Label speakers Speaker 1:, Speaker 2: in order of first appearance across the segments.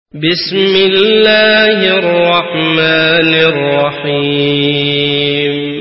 Speaker 1: بسم الله الرحمن الرحيم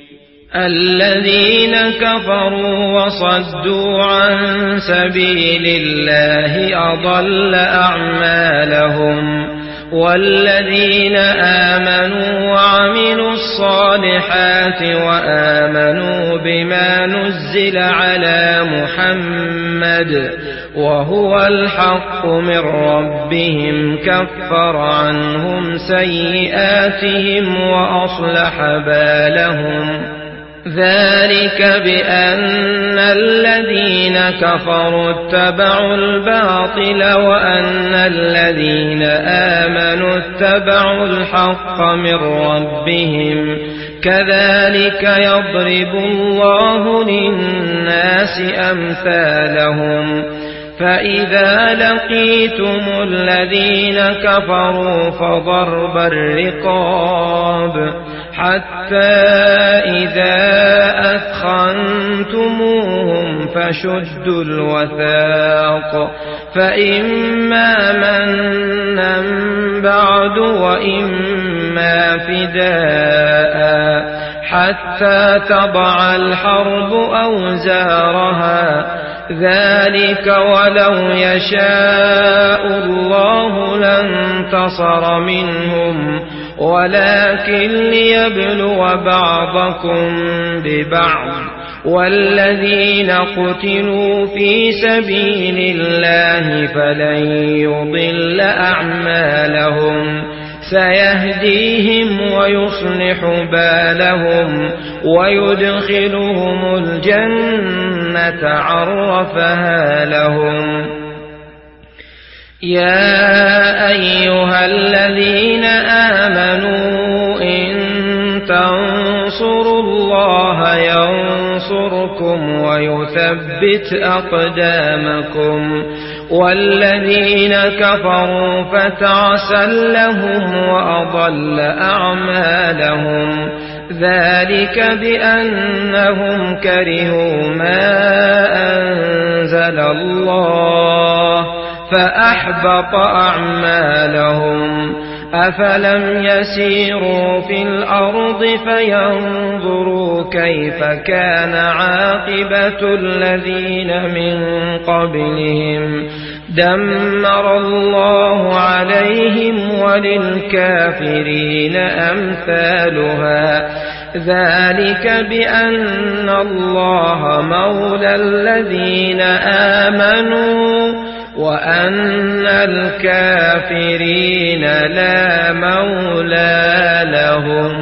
Speaker 1: الذين كفروا وصدوا عن سبيل الله أضل أعمالهم والذين آمنوا وعملوا الصالحات وآمنوا بما نزل على محمد وهو الحق من ربهم كفر عنهم سيئاتهم وأصلح بالهم ذلك بأن الذين كفروا اتبعوا الباطل وأن الذين آمنوا اتبعوا الحق من ربهم كذلك يضرب الله للناس أمثالهم فإذا لقيتم الذين كفروا فضرب الرقاب حتى إذا أثخنتموهم فشدوا الوثاق فإما منا بعد وإما فداء حتى تضع الحرب أوزارها ذلك ولو يشاء الله لانتصر منهم ولكن ليبلو بعضكم ببعض والذين قتلوا في سبيل الله فلن يضل أعمالهم سيهديهم ويصلح بالهم ويدخلهم الجنة عرفها لهم يا أيها الذين آمنوا إن تنصروا الله ينصركم ويثبت أقدامكم والذين كفروا فتعسا لهم وأضل أعمالهم ذلك بأنهم كرهوا ما أنزل الله فأحبط أعمالهم أفلم يسيروا في الأرض فينظروا كيف كان عاقبة الذين من قبلهم دمر الله عليهم وللكافرين أمثالها ذلك بأن الله مولى الذين آمنوا وأن الكافرين لا مولى لهم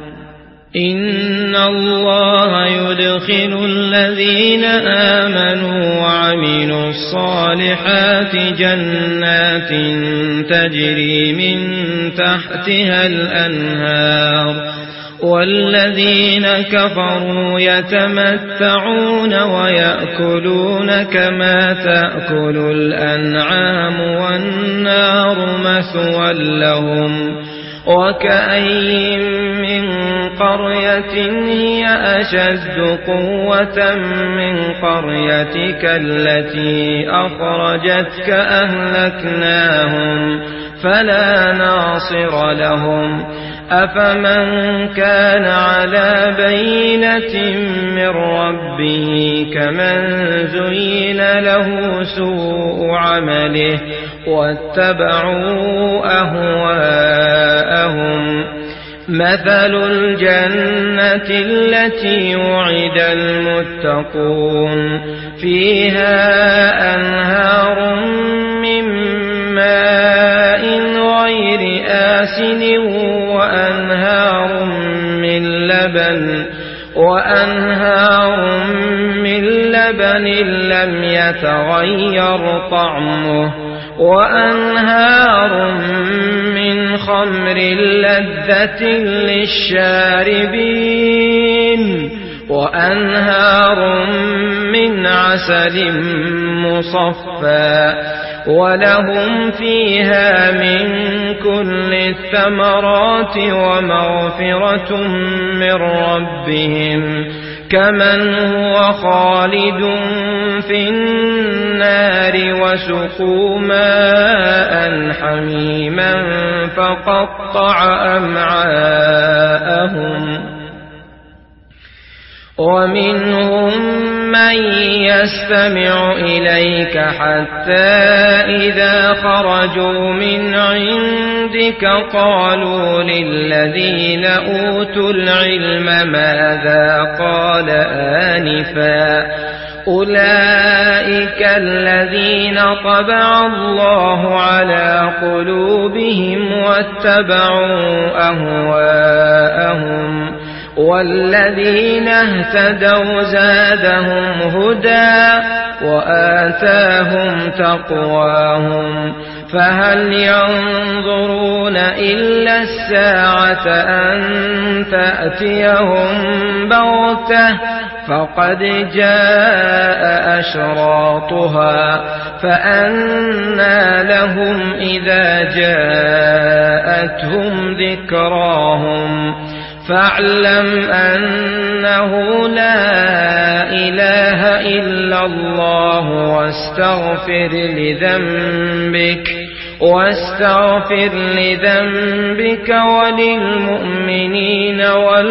Speaker 1: إن الله يدخل الذين آمنوا وعملوا الصالحات جنات تجري من تحتها الأنهار والذين كفروا يتمتعون ويأكلون كما تأكل الأنعام والنار مثوى لهم وكأين من قرية هي أشد قوة من قريتك التي أخرجتك أهلكناهم فلا ناصر لهم أفمن كان على بينة من ربه كمن زين له سوء عمله واتبعوا أهواءهم مثل الجنة التي وعد المتقون فيها أنهار من ماء غير آسن وأنهار من لبن لم يتغير طعمه وأنهار من خمر لذة للشاربين وأنهار من عسل مصفى ولهم فيها من كل الثمرات ومغفرة من ربهم كمن هو خالد في النار وسقوا ماء حميما فقطع أمعاءهم ومنهم من يستمع إليك حتى إذا خرجوا من عندك قالوا للذين أوتوا العلم ماذا قال آنفا أولئك الذين طبع الله على قلوبهم واتبعوا أهواءهم والذين اهتدوا زادهم هدى وآتاهم تقواهم فهل ينظرون إلا الساعة أن تأتيهم بغتة فقد جاء أشراطها فأنى لهم إذا جاءتهم ذكراهم فاعلم أنه لا إله إلا الله واستغفر لذنبك وللمؤمنين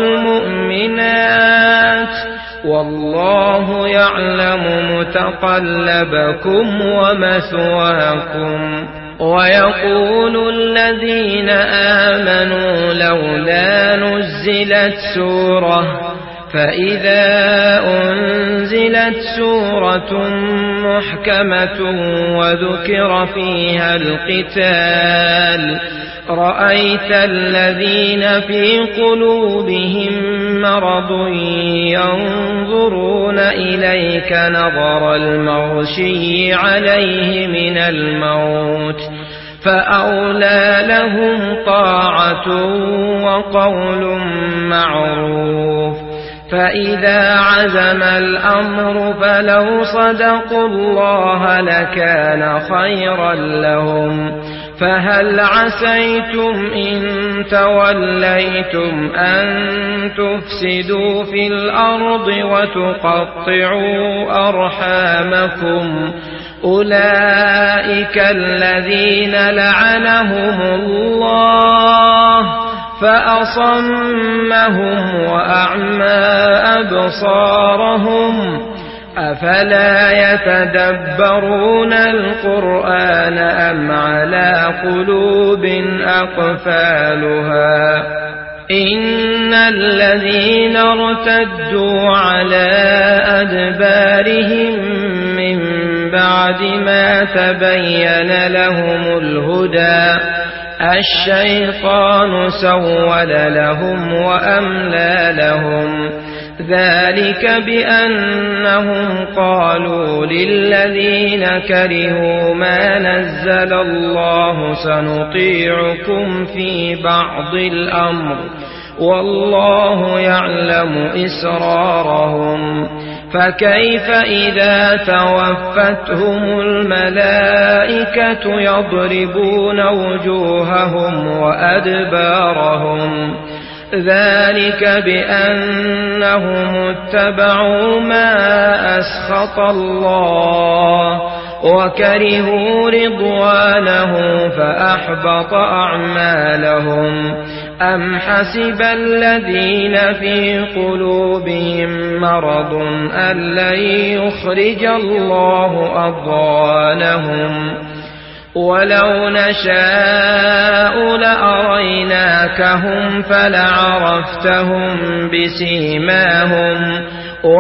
Speaker 1: والمؤمنات والله يعلم متقلبكم ومثواكم ويقول الذين آمنوا لولا نزلت سورة فإذا أنزلت سورة محكمة وذكر فيها القتال رأيت الذين في قلوبهم مرض ينظرون إليك نظر المغشي عليه من الموت فأولى لهم طاعة وقول معروف فإذا عزم الأمر فلو صدقوا الله لكان خيرا لهم فهل عسيتم إن توليتم أن تفسدوا في الأرض وتقطعوا أرحامكم أولئك الذين لعنهم الله فأصمهم وأعمى أبصارهم أفلا يتدبرون القرآن أم على قلوب أقفالها إن الذين ارتدوا على أدبارهم من بعد ما تبين لهم الهدى الشيطان سول لهم وأملى لهم ذلك بأنهم قالوا للذين كرهوا ما نزل الله سنطيعكم في بعض الأمر والله يعلم إسرارهم فكيف إذا توفتهم الملائكة يضربون وجوههم وأدبارهم ذلك بأنهم اتبعوا ما أسخط الله وكرهوا رضوانه فأحبط أعمالهم أم حسب الذين في قلوبهم مرض أن لن يخرج الله أضغانهم ولو نشاء لأريناكهم فلعرفتهم بسيماهم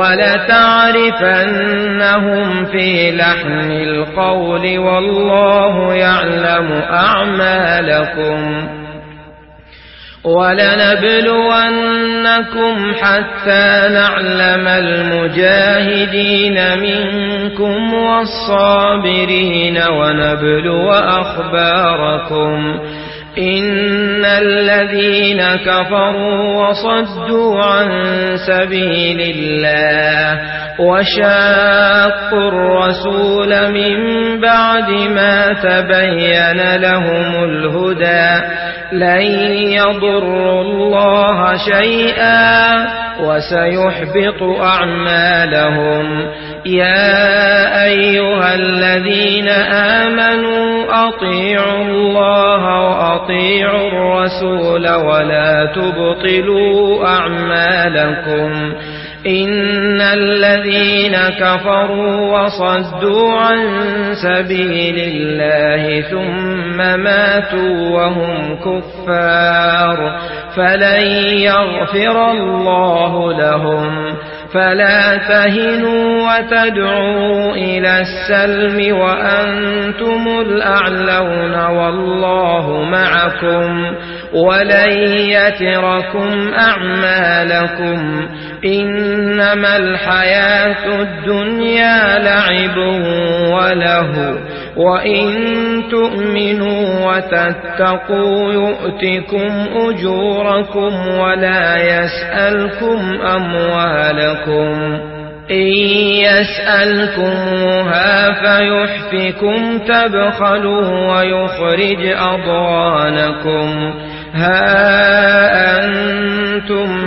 Speaker 1: ولتعرفنهم في لحن القول والله يعلم أعمالكم ولنبلونكم حتى نعلم المجاهدين منكم والصابرين ونبلو أخباركم إن الذين كفروا وصدوا عن سبيل الله وشاقوا الرسول من بعد ما تبين لهم الهدى لن يضروا الله شيئا وسيحبط أعمالهم. يا أيها الذين آمنوا أطيعوا الله وأطيعوا الرسول ولا تبطلوا أعمالكم. إن الذين كفروا وصدوا عن سبيل الله ثم ماتوا وهم كفار فلن يغفر الله لهم. فلا تهنوا وتدعوا إلى السلم وأنتم الأعلون والله معكم ولن يتركم أعمالكم. إنما الحياة الدنيا لعب وله وإن تؤمنوا وتتقوا يؤتكم أجوركم ولا يسألكم أموالكم. إن يسألكموها فيحفكم تبخلوا ويخرج أضغانكم. ها أنتم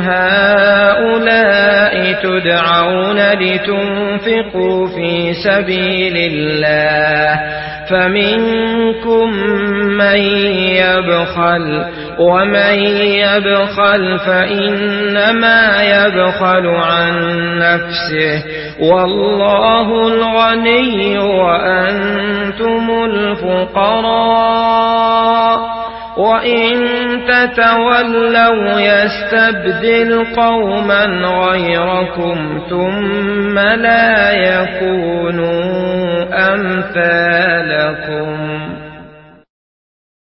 Speaker 1: هؤلاء تدعون لتنفقوا في سبيل الله فمنكم من يبخل ومن يبخل فإنما يبخل عن نفسه والله الغني وأنتم الفقراء وإن تتولوا يستبدل قوما غيركم ثم لا يكونوا أمثالكم.